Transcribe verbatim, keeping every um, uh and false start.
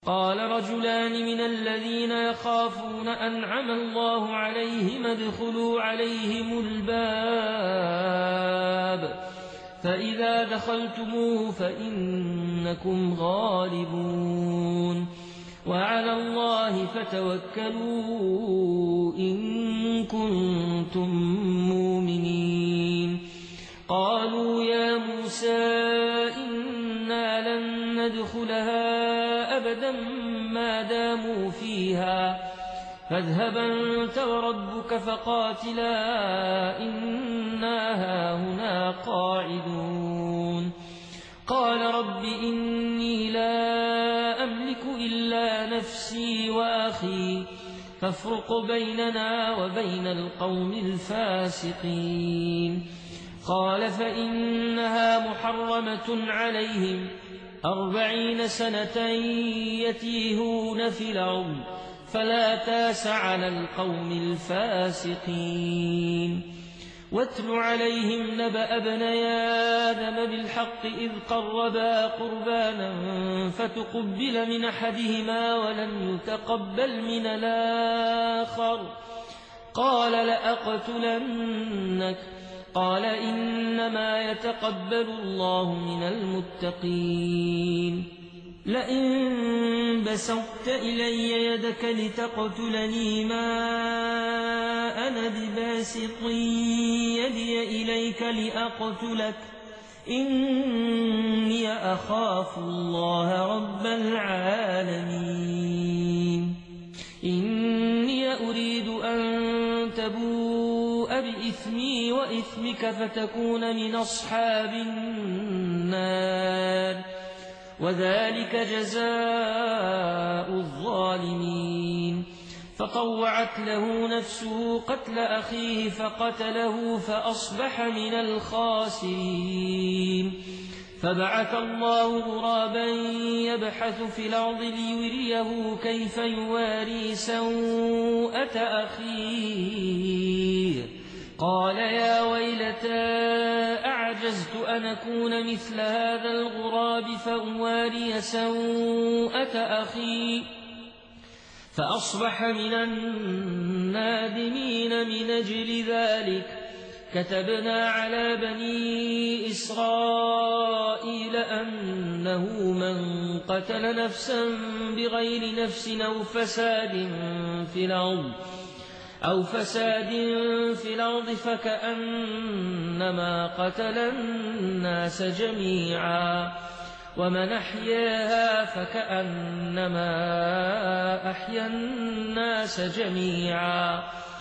قال رجلان من الذين يخافون أنعم الله عليهم ادخلوا عليهم الباب فإذا دخلتموه فإنكم غالبون وعلى الله فتوكلوا إن كنتم مؤمنين قالوا يا موسى إنا لن ندخلها أبدا ما داموا فيها فاذهب أنت وربك فقاتلا إنا هاهنا قاعدون قال رب إني لا أملك إلا نفسي وأخي فافرق بيننا وبين القوم الفاسقين قال فإنها محرمة عليهم أربعين سنة يتيهون في الأرض فلا تاس على القوم الفاسقين واتل عليهم نبأ ابني آدم بالحق إذ قربا قربانا فتقبل من أحدهما ولم يتقبل من الآخر قال لأقتلنك قال إنما يتقبل الله من المتقين لئن بسطت إلي يدك لتقتلني ما أنا بباسط يدي إليك لأقتلك إني أخاف الله رب العالمين إني أريد أن تبوء بإثمي وإثمك فتكون من أصحاب النار وذلك جزاء الظالمين فطوعت له نفسه قتل أخيه فقتله فأصبح من الخاسرين فبعث الله غرابا يبحث في الأرض ليريه كيف يواري سوءة أخيه قال يا ويلتى أعجزت أن أكون مثل هذا الغراب فأواري سوءة أخي فأصبح من النادمين من أجل ذلك كتبنا على بني إسرائيل أنه من قتل نفسا بغير نفس أو فساد في الأرض أو فساد في الأرض فكأنما قتل الناس جميعا ومن أحياها فكأنما أحيا الناس جميعا